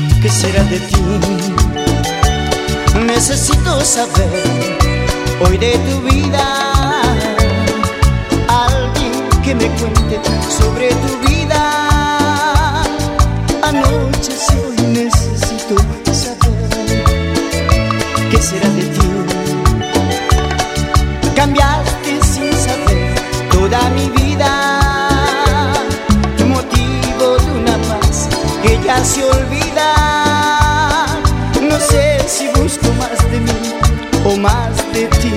¿qué será de ti? Necesito saber hoy de tu vida, alguien que me cuente sobre tu vida. Anoche si hoy necesito saber qué será de ti. Cambiaste sin saber toda mi vida, motivo de una paz que ya se olvida. No sé si busco más de mí o más de ti.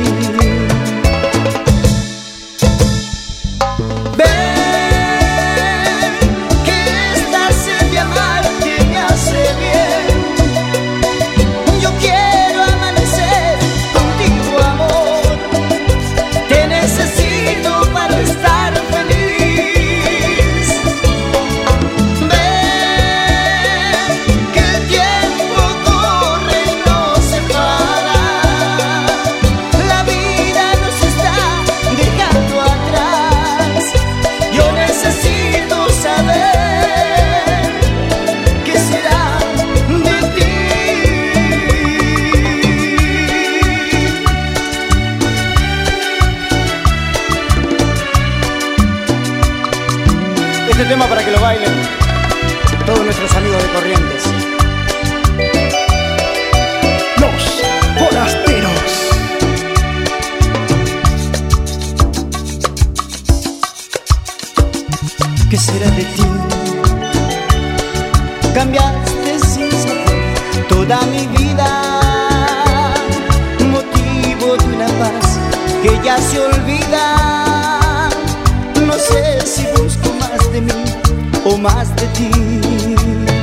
Ven, que esta sed de amarte me hace bien. Yo quiero amanecer contigo, amor. Te necesito para estar feliz. Ven, que el tiempo corre y no se para. La vida nos está dejando atrás. Yo necesito saber qué será de ti. Este tema para que lo bailen todos nuestros amigos de Corrientes. Los Forasteros. ¿Qué será de ti? Cambiaste sin saber toda mi vida, motivo de una paz que ya se olvida. No sé si busco más de mí o más de ti.